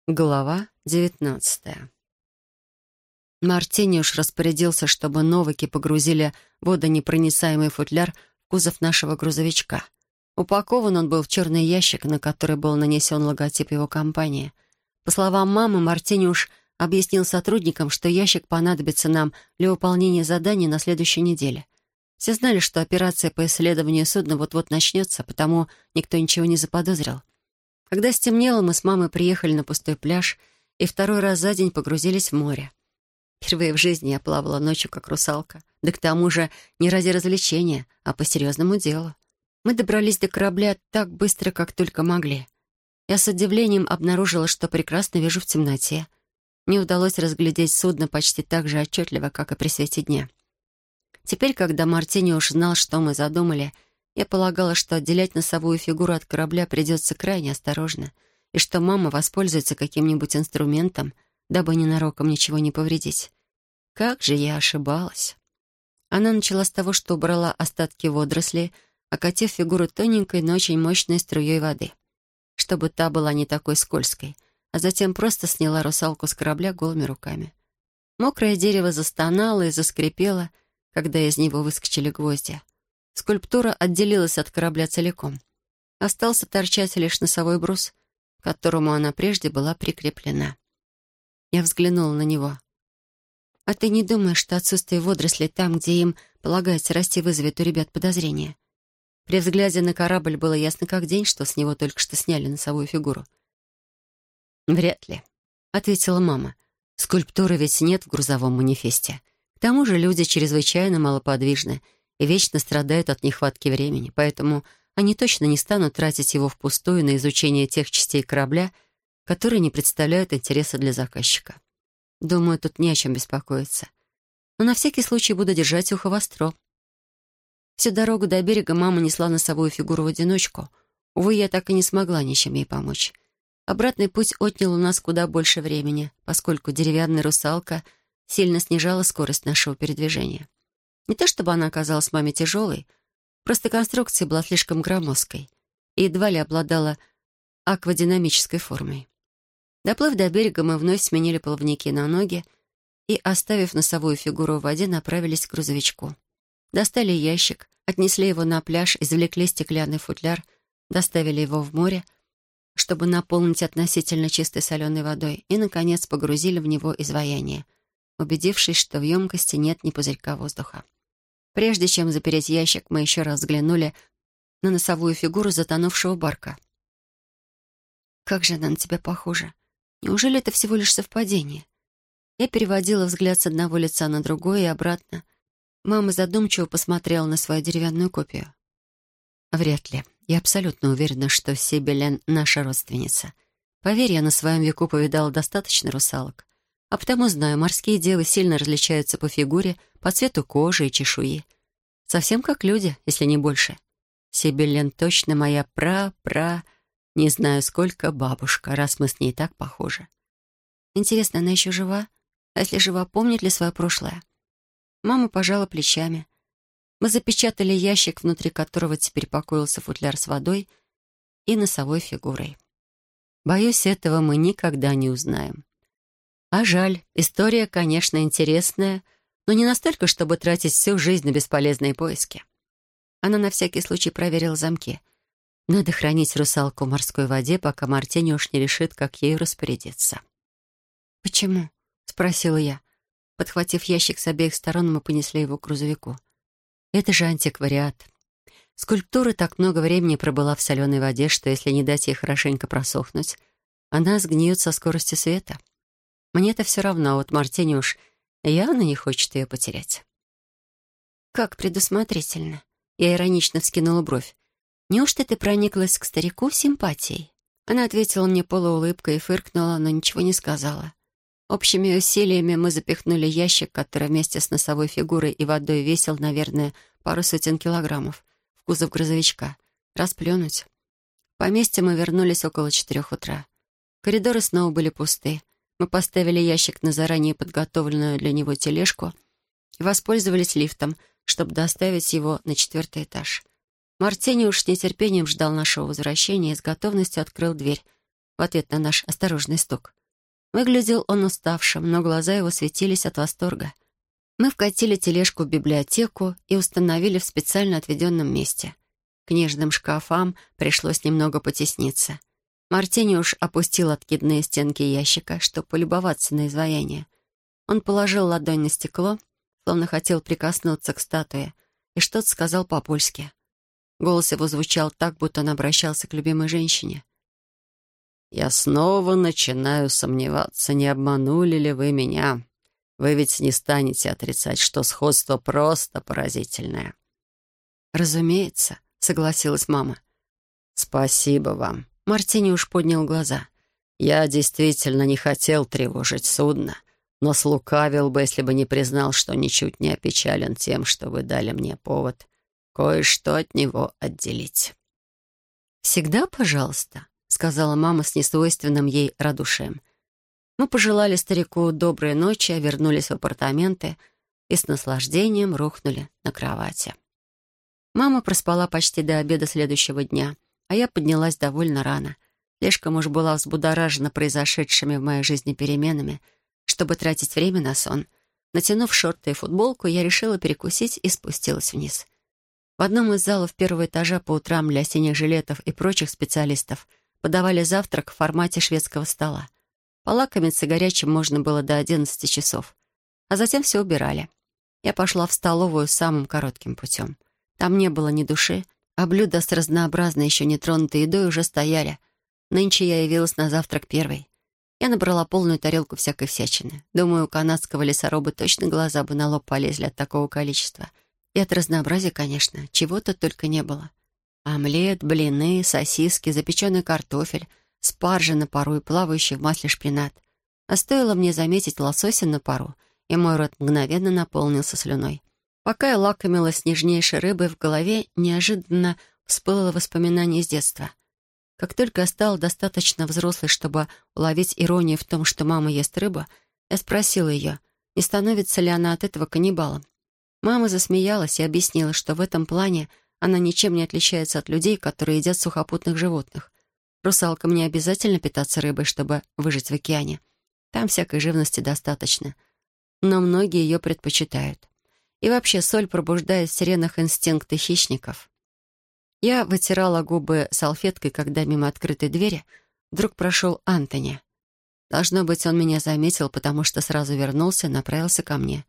Глава 19. Мартиниуш распорядился, чтобы новики погрузили водонепроницаемый футляр в кузов нашего грузовичка. Упакован он был в черный ящик, на который был нанесен логотип его компании. По словам мамы, Мартиниуш объяснил сотрудникам, что ящик понадобится нам для выполнения заданий на следующей неделе. Все знали, что операция по исследованию судна вот-вот начнется, потому никто ничего не заподозрил. Когда стемнело, мы с мамой приехали на пустой пляж и второй раз за день погрузились в море. Впервые в жизни я плавала ночью, как русалка. Да к тому же не ради развлечения, а по серьезному делу. Мы добрались до корабля так быстро, как только могли. Я с удивлением обнаружила, что прекрасно вижу в темноте. Мне удалось разглядеть судно почти так же отчетливо, как и при свете дня. Теперь, когда Мартиниуш знал, что мы задумали, я полагала, что отделять носовую фигуру от корабля придется крайне осторожно, и что мама воспользуется каким-нибудь инструментом, дабы ненароком ничего не повредить. Как же я ошибалась. Она начала с того, что убрала остатки водорослей, окатив фигуру тоненькой, но очень мощной струей воды, чтобы та была не такой скользкой, а затем просто сняла русалку с корабля голыми руками. Мокрое дерево застонало и заскрипело, когда из него выскочили гвозди. Скульптура отделилась от корабля целиком. Остался торчать лишь носовой брус, к которому она прежде была прикреплена. Я взглянула на него. «А ты не думаешь, что отсутствие водорослей там, где им полагается расти, вызовет у ребят подозрения?» При взгляде на корабль было ясно как день, что с него только что сняли носовую фигуру. «Вряд ли», — ответила мама. «Скульптуры ведь нет в грузовом манифесте. К тому же люди чрезвычайно малоподвижны и вечно страдают от нехватки времени, поэтому они точно не станут тратить его впустую на изучение тех частей корабля, которые не представляют интереса для заказчика. Думаю, тут не о чем беспокоиться. Но на всякий случай буду держать ухо востро». Всю дорогу до берега мама несла носовую фигуру в одиночку. Увы, я так и не смогла ничем ей помочь. Обратный путь отнял у нас куда больше времени, поскольку деревянная русалка сильно снижала скорость нашего передвижения. Не то чтобы она оказалась маме тяжелой, просто конструкция была слишком громоздкой и едва ли обладала аквадинамической формой. Доплыв до берега, мы вновь сменили плавники на ноги и, оставив носовую фигуру в воде, направились к грузовичку. Достали ящик, отнесли его на пляж, извлекли стеклянный футляр, доставили его в море, чтобы наполнить относительно чистой соленой водой, и, наконец, погрузили в него изваяние, убедившись, что в емкости нет ни пузырька воздуха. Прежде чем запереть ящик, мы еще раз взглянули на носовую фигуру затонувшего барка. «Как же она на тебя похожа! Неужели это всего лишь совпадение?» Я переводила взгляд с одного лица на другое и обратно. Мама задумчиво посмотрела на свою деревянную копию. «Вряд ли. Я абсолютно уверена, что Сибелен наша родственница. Поверь, я на своем веку повидала достаточно русалок. А потому знаю, морские девы сильно различаются по фигуре, по цвету кожи и чешуи. Совсем как люди, если не больше. Сибелен точно моя не знаю сколько бабушка, раз мы с ней так похожи. Интересно, она еще жива? А если жива, помнит ли свое прошлое?» Мама пожала плечами. Мы запечатали ящик, внутри которого теперь покоился футляр с водой и носовой фигурой. Боюсь, этого мы никогда не узнаем. А жаль, история, конечно, интересная, но не настолько, чтобы тратить всю жизнь на бесполезные поиски. Она на всякий случай проверила замки. Надо хранить русалку в морской воде, пока Мартиниуш не решит, как ею распорядиться. «Почему?» — спросила я. Подхватив ящик с обеих сторон, мы понесли его к грузовику. «Это же антиквариат. Скульптура так много времени пробыла в соленой воде, что если не дать ей хорошенько просохнуть, она сгниет со скоростью света. Мне-то все равно, а вот Мартиниуш явно не хочет ее потерять». «Как предусмотрительно!» Я иронично вскинула бровь. «Неужто ты прониклась к старику симпатией?» Она ответила мне полуулыбкой и фыркнула, но ничего не сказала. Общими усилиями мы запихнули ящик, который вместе с носовой фигурой и водой весил, наверное, пару сотен килограммов, в кузов грузовичка. Расплюнуть. В поместье мы вернулись около 4 утра. Коридоры снова были пусты. Мы поставили ящик на заранее подготовленную для него тележку и воспользовались лифтом, чтобы доставить его на 4-й этаж. Мартиниуш с нетерпением ждал нашего возвращения и с готовностью открыл дверь, в ответ на наш осторожный стук. Выглядел он уставшим, но глаза его светились от восторга. Мы вкатили тележку в библиотеку и установили в специально отведенном месте. К книжным шкафам пришлось немного потесниться. Мартиниуш опустил откидные стенки ящика, чтобы полюбоваться на изваяние. Он положил ладонь на стекло, словно хотел прикоснуться к статуе, и что-то сказал по-польски. Голос его звучал так, будто он обращался к любимой женщине. «Я снова начинаю сомневаться, не обманули ли вы меня. Вы ведь не станете отрицать, что сходство просто поразительное». «Разумеется», — согласилась мама. «Спасибо вам». Мартиниуш поднял глаза. «Я действительно не хотел тревожить судно, но слукавил бы, если бы не признал, что ничуть не опечален тем, что вы дали мне повод кое-что от него отделить». «Всегда, пожалуйста», — сказала мама с несвойственным ей радушием. Мы пожелали старику доброй ночи, вернулись в апартаменты и с наслаждением рухнули на кровати. Мама проспала почти до обеда следующего дня, а я поднялась довольно рано. Слишком уж была взбудоражена произошедшими в моей жизни переменами, чтобы тратить время на сон. Натянув шорты и футболку, я решила перекусить и спустилась вниз. В одном из залов первого этажа по утрам для синих жилетов и прочих специалистов подавали завтрак в формате шведского стола. Полакомиться горячим можно было до 11 часов, а затем все убирали. Я пошла в столовую самым коротким путем. Там не было ни души, а блюда с разнообразной еще нетронутой едой уже стояли. Нынче я явилась на завтрак первой. Я набрала полную тарелку всякой всячины. Думаю, у канадского лесоруба точно глаза бы на лоб полезли от такого количества. И от разнообразия, конечно, чего-то только не было. Омлет, блины, сосиски, запеченный картофель, спаржа на пару и плавающий в масле шпинат. А стоило мне заметить лосося на пару, и мой рот мгновенно наполнился слюной. Пока я лакомилась нежнейшей рыбой, в голове неожиданно всплыло воспоминание из детства. Как только я стала достаточно взрослой, чтобы уловить иронию в том, что мама ест рыбу, я спросила ее, не становится ли она от этого каннибалом. Мама засмеялась и объяснила, что в этом плане она ничем не отличается от людей, которые едят сухопутных животных. Русалкам не обязательно питаться рыбой, чтобы выжить в океане. Там всякой живности достаточно. Но многие ее предпочитают. И вообще соль пробуждает в сиренах инстинкты хищников. Я вытирала губы салфеткой, когда мимо открытой двери вдруг прошел Антони. Должно быть, он меня заметил, потому что сразу вернулся и направился ко мне.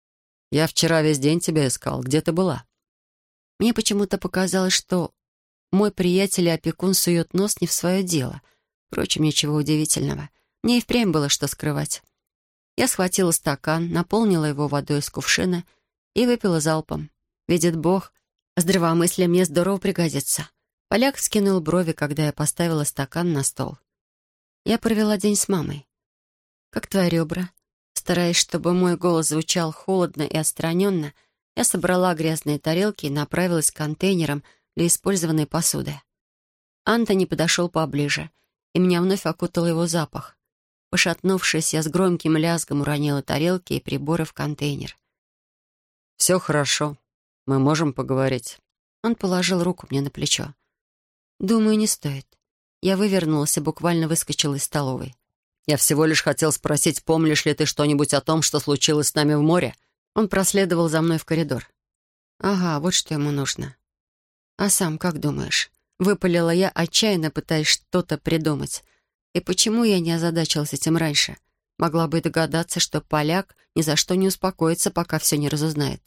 «Я вчера весь день тебя искал. Где ты была?» Мне почему-то показалось, что мой приятель и опекун сует нос не в свое дело. Впрочем, ничего удивительного. Мне и впрямь было что скрывать. Я схватила стакан, наполнила его водой из кувшина и выпила залпом. Видит Бог, здравомыслие мне здорово пригодится. Поляк вскинул брови, когда я поставила стакан на стол. Я провела день с мамой. «Как твои ребра?» Стараясь, чтобы мой голос звучал холодно и отстраненно, я собрала грязные тарелки и направилась к контейнерам для использованной посуды. Антони подошел поближе, и меня вновь окутал его запах. Пошатнувшись, я с громким лязгом уронила тарелки и приборы в контейнер. «Все хорошо. Мы можем поговорить». Он положил руку мне на плечо. «Думаю, не стоит». Я вывернулась и буквально выскочила из столовой. «Я всего лишь хотел спросить, помнишь ли ты что-нибудь о том, что случилось с нами в море?» Он проследовал за мной в коридор. «Ага, вот что ему нужно». «А сам как думаешь?» Выпалила я, отчаянно пытаясь что-то придумать. И почему я не озадачилась этим раньше? Могла бы и догадаться, что поляк ни за что не успокоится, пока все не разузнает.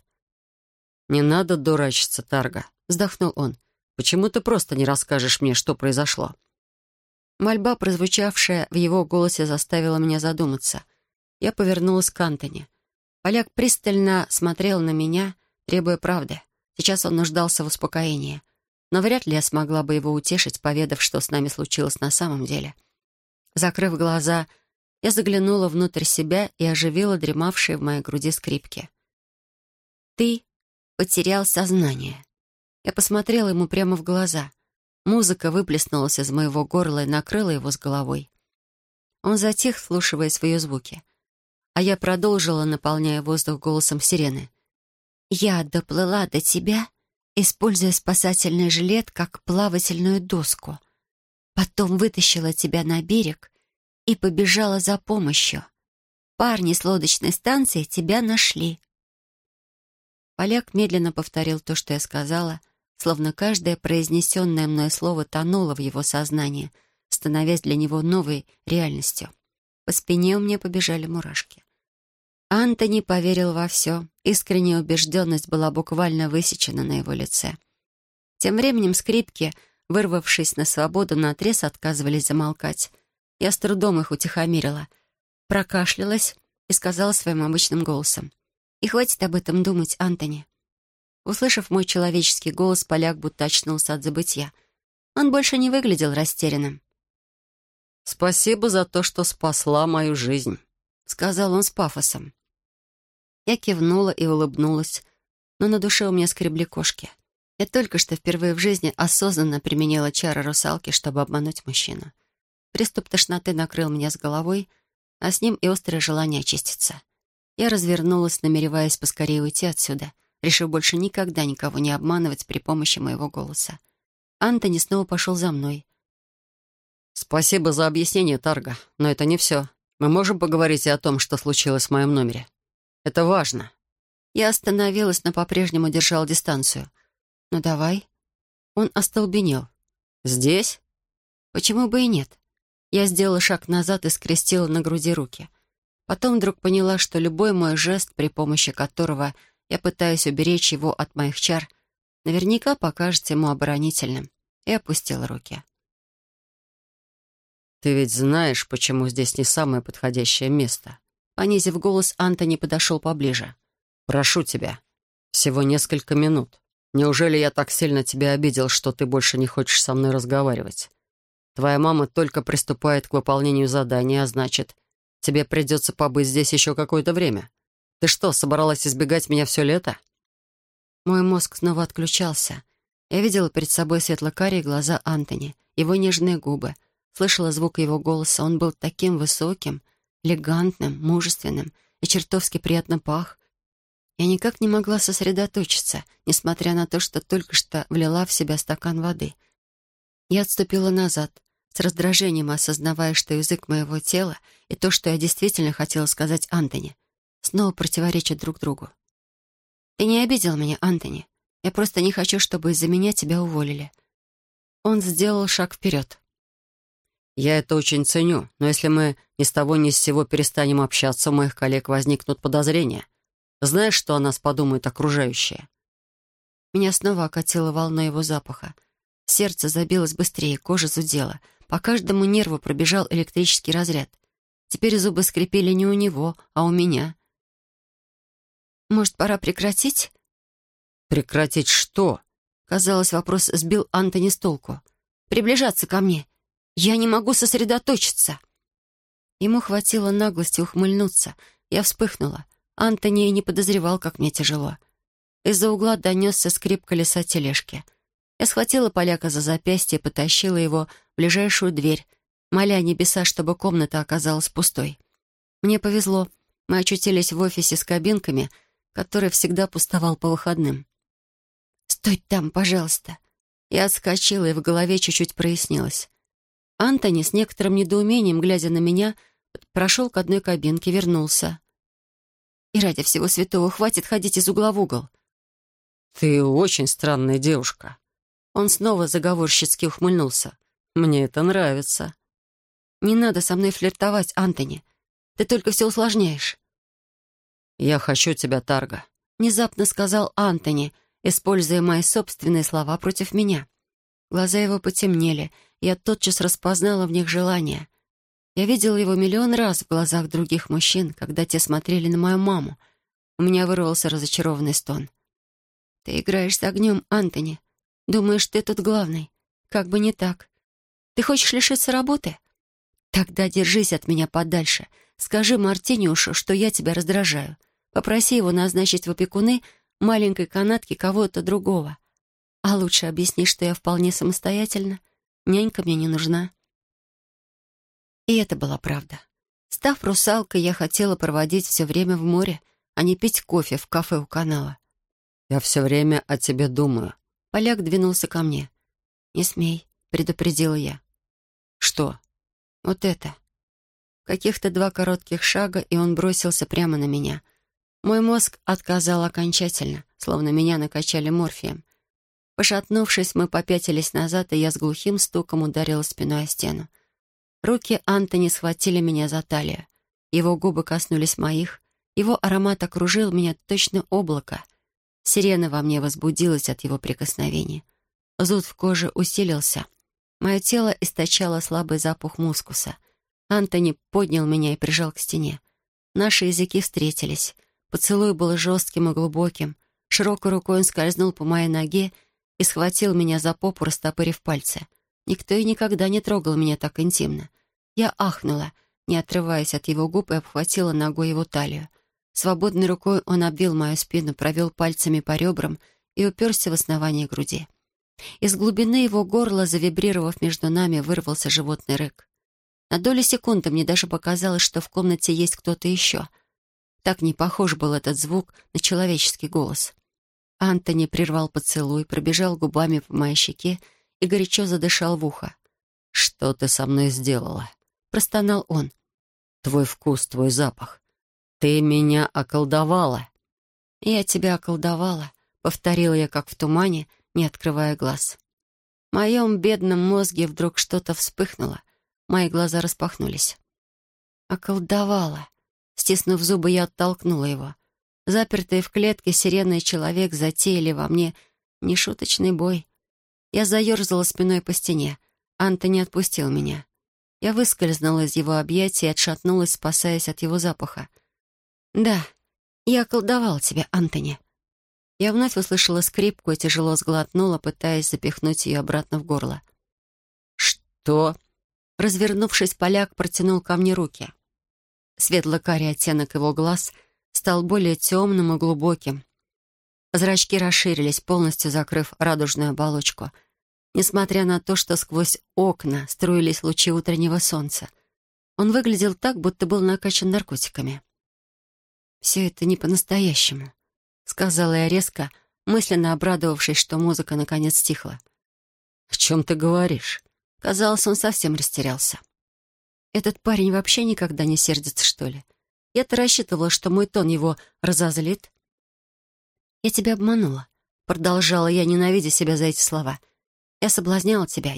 «Не надо дурачиться, Тарга», — вздохнул он. «Почему ты просто не расскажешь мне, что произошло?» Мольба, прозвучавшая в его голосе, заставила меня задуматься. Я повернулась к Антони. Поляк пристально смотрел на меня, требуя правды. Сейчас он нуждался в успокоении. Но вряд ли я смогла бы его утешить, поведав, что с нами случилось на самом деле. Закрыв глаза, я заглянула внутрь себя и оживила дремавшие в моей груди скрипки. «Ты потерял сознание». Я посмотрела ему прямо в глаза. Музыка выплеснулась из моего горла и накрыла его с головой. Он затих, вслушиваясь в ее звуки. А я продолжила, наполняя воздух голосом сирены. «Я доплыла до тебя, используя спасательный жилет как плавательную доску. Потом вытащила тебя на берег и побежала за помощью. Парни с лодочной станции тебя нашли». Поляк медленно повторил то, что я сказала, словно каждое произнесенное мной слово тонуло в его сознании, становясь для него новой реальностью. По спине у меня побежали мурашки. Антони поверил во все. Искренняя убежденность была буквально высечена на его лице. Тем временем скрипки, вырвавшись на свободу, наотрез отказывались замолкать. Я с трудом их утихомирила, прокашлялась и сказала своим обычным голосом: «И хватит об этом думать, Антони». Услышав мой человеческий голос, поляк будто очнулся от забытья. Он больше не выглядел растерянным. «Спасибо за то, что спасла мою жизнь», — сказал он с пафосом. Я кивнула и улыбнулась, но на душе у меня скребли кошки. Я только что впервые в жизни осознанно применила чары русалки, чтобы обмануть мужчину. Приступ тошноты накрыл меня с головой, а с ним и острое желание очиститься. Я развернулась, намереваясь поскорее уйти отсюда, решив больше никогда никого не обманывать при помощи моего голоса. Антони снова пошел за мной. «Спасибо за объяснение, Тарго, но это не все. Мы можем поговорить и о том, что случилось в моем номере. Это важно». Я остановилась, но по-прежнему держала дистанцию. «Ну давай». Он остолбенел. «Здесь?» Почему бы и нет? Я сделала шаг назад и скрестила на груди руки. Потом вдруг поняла, что любой мой жест, при помощи которого я пытаюсь уберечь его от моих чар, наверняка покажется ему оборонительным, и опустила руки. «Ты ведь знаешь, почему здесь не самое подходящее место?» Понизив голос, Антони подошел поближе. «Прошу тебя, всего несколько минут. Неужели я так сильно тебя обидел, что ты больше не хочешь со мной разговаривать? Твоя мама только приступает к выполнению задания, а значит, тебе придется побыть здесь еще какое-то время. Ты что, собралась избегать меня все лето?» Мой мозг снова отключался. Я видела перед собой светло-карие глаза Антони, его нежные губы, слышала звук его голоса. Он был таким высоким, элегантным, мужественным и чертовски приятно пах. Я никак не могла сосредоточиться, несмотря на то, что только что влила в себя стакан воды. Я отступила назад, с раздражением осознавая, что язык моего тела и то, что я действительно хотела сказать Антони, снова противоречат друг другу. «Ты не обидел меня, Антони. Я просто не хочу, чтобы из-за меня тебя уволили». Он сделал шаг вперед. «Я это очень ценю, но если мы ни с того ни с сего перестанем общаться, у моих коллег возникнут подозрения. Знаешь, что о нас подумают окружающие?» Меня снова окатило волной его запаха. Сердце забилось быстрее, кожа зудела. По каждому нерву пробежал электрический разряд. Теперь зубы скрипели не у него, а у меня. «Может, пора прекратить?» «Прекратить что?» Казалось, вопрос сбил Антони с толку. «Приближаться ко мне. Я не могу сосредоточиться». Ему хватило наглости ухмыльнуться. Я вспыхнула. Антони и не подозревал, как мне тяжело. Из-за угла донесся скрип колеса тележки. Я схватила поляка за запястье и потащила его в ближайшую дверь, моля небеса, чтобы комната оказалась пустой. Мне повезло. Мы очутились в офисе с кабинками, который всегда пустовал по выходным. «Стой там, пожалуйста!» Я отскочила, и в голове чуть-чуть прояснилось. Антони с некоторым недоумением, глядя на меня, прошел к одной кабинке, вернулся. «И ради всего святого, хватит ходить из угла в угол!» «Ты очень странная девушка». Он снова заговорщицки ухмыльнулся. «Мне это нравится». «Не надо со мной флиртовать, Антони. Ты только все усложняешь». «Я хочу тебя, Тарго», — внезапно сказал Антони, используя мои собственные слова против меня. Глаза его потемнели, и я тотчас распознала в них желание. Я видела его миллион раз в глазах других мужчин, когда те смотрели на мою маму. У меня вырвался разочарованный стон. «Ты играешь с огнем, Антони. Думаешь, ты тут главный. Как бы не так. Ты хочешь лишиться работы? Тогда держись от меня подальше. Скажи Мартиниушу, что я тебя раздражаю. Попроси его назначить в опекуны маленькой канатки кого-то другого. А лучше объясни, что я вполне самостоятельна. Нянька мне не нужна». И это была правда. Став русалкой, я хотела проводить все время в море, а не пить кофе в кафе у канала. «Я все время о тебе думаю». Поляк двинулся ко мне. «Не смей», — предупредила я. «Что?» Вот это. Каких-то 2 коротких шага, и он бросился прямо на меня. Мой мозг отказал окончательно, словно меня накачали морфием. Пошатнувшись, мы попятились назад, и я с глухим стуком ударила спиной о стену. Руки Антони схватили меня за талию. Его губы коснулись моих. Его аромат окружил меня точно облако. Сирена во мне возбудилась от его прикосновений. Зуд в коже усилился. Мое тело источало слабый запах мускуса. Антони поднял меня и прижал к стене. Наши языки встретились. Поцелуй был жестким и глубоким. Широкой рукой он скользнул по моей ноге и схватил меня за попу, растопырив пальцы. Никто и никогда не трогал меня так интимно. Я ахнула, не отрываясь от его губ, и обхватила ногой его талию. Свободной рукой он обвил мою спину, провел пальцами по ребрам и уперся в основание груди. Из глубины его горла, завибрировав между нами, вырвался животный рык. На долю секунды мне даже показалось, что в комнате есть кто-то еще. Так не похож был этот звук на человеческий голос. Антони прервал поцелуй, пробежал губами по моей щеке и горячо задышал в ухо. «Что ты со мной сделала?» — простонал он. «Твой вкус, твой запах. Ты меня околдовала». «Я тебя околдовала», — повторила я, как в тумане, не открывая глаз. В моем бедном мозге вдруг что-то вспыхнуло. Мои глаза распахнулись. «Околдовала». Стиснув зубы, я оттолкнула его. Запертые в клетке сирена и человек затеяли во мне нешуточный бой. Я заерзала спиной по стене. Антони отпустил меня. Я выскользнула из его объятий и отшатнулась, спасаясь от его запаха. «Да, я околдовала тебя, Антони». Я вновь услышала скрипку и тяжело сглотнула, пытаясь запихнуть ее обратно в горло. «Что?» Развернувшись, поляк протянул ко мне руки. Светло-карий оттенок его глаз стал более темным и глубоким. Зрачки расширились, полностью закрыв радужную оболочку, несмотря на то, что сквозь окна струились лучи утреннего солнца. Он выглядел так, будто был накачан наркотиками. «Все это не по-настоящему», — сказала я резко, мысленно обрадовавшись, что музыка наконец стихла. «О чем ты говоришь?» Казалось, он совсем растерялся. «Этот парень вообще никогда не сердится, что ли? Я-то рассчитывала, что мой тон его разозлит». «Я тебя обманула», — продолжала я, ненавидя себя за эти слова. «Я соблазняла тебя,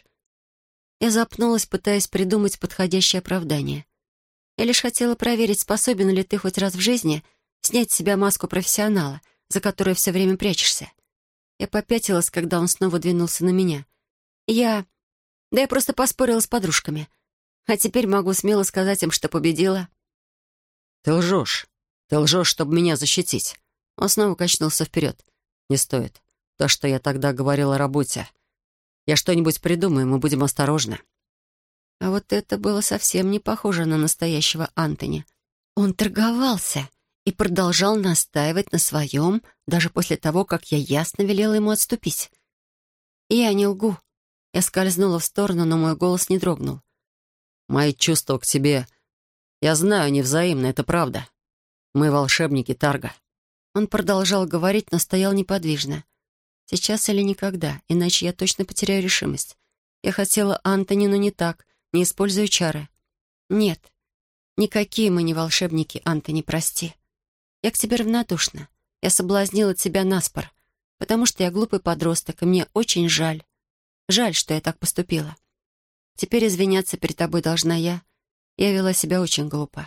Я запнулась, пытаясь придумать подходящее оправдание. Я лишь хотела проверить, способен ли ты хоть раз в жизни снять с себя маску профессионала, за которой все время прячешься. Я попятилась, когда он снова двинулся на меня. Я просто поспорила с подружками. А теперь могу смело сказать им, что победила». «Ты лжешь. Ты лжешь, чтобы меня защитить». Он снова качнулся вперед. «Не стоит. То, что я тогда говорил о работе. Я что-нибудь придумаю, мы будем осторожны». А вот это было совсем не похоже на настоящего Антони. Он торговался и продолжал настаивать на своем, даже после того, как я ясно велела ему отступить. «Я не лгу». Я скользнула в сторону, но мой голос не дрогнул. «Мои чувства к тебе, я знаю, они взаимны, это правда. Мы волшебники Тарга». Он продолжал говорить, но стоял неподвижно. Сейчас или никогда, иначе я точно потеряю решимость. Я хотела Антони, но не так, не используя чары. «Нет, никакие мы не волшебники, Антони, прости. Я к тебе равнодушна. Я соблазнила тебя наспор, потому что я глупый подросток, и мне очень жаль. Жаль, что я так поступила. Теперь извиняться перед тобой должна я. Я вела себя очень глупо».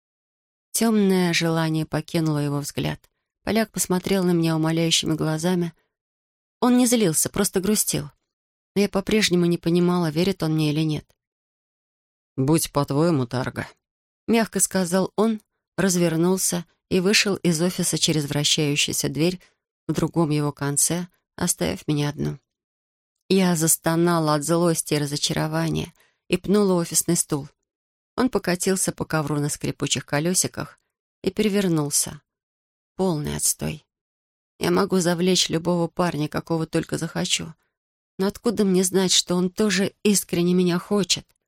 Темное желание покинуло его взгляд. Поляк посмотрел на меня умоляющими глазами. Он не злился, просто грустил. Но я по-прежнему не понимала, верит он мне или нет. «Будь по-твоему, Тарга», — мягко сказал он, развернулся и вышел из офиса через вращающуюся дверь в другом его конце, оставив меня одну. Я застонала от злости и разочарования и пнула офисный стул. Он покатился по ковру на скрипучих колесиках и перевернулся. Полный отстой. Я могу завлечь любого парня, какого только захочу. Но откуда мне знать, что он тоже искренне меня хочет?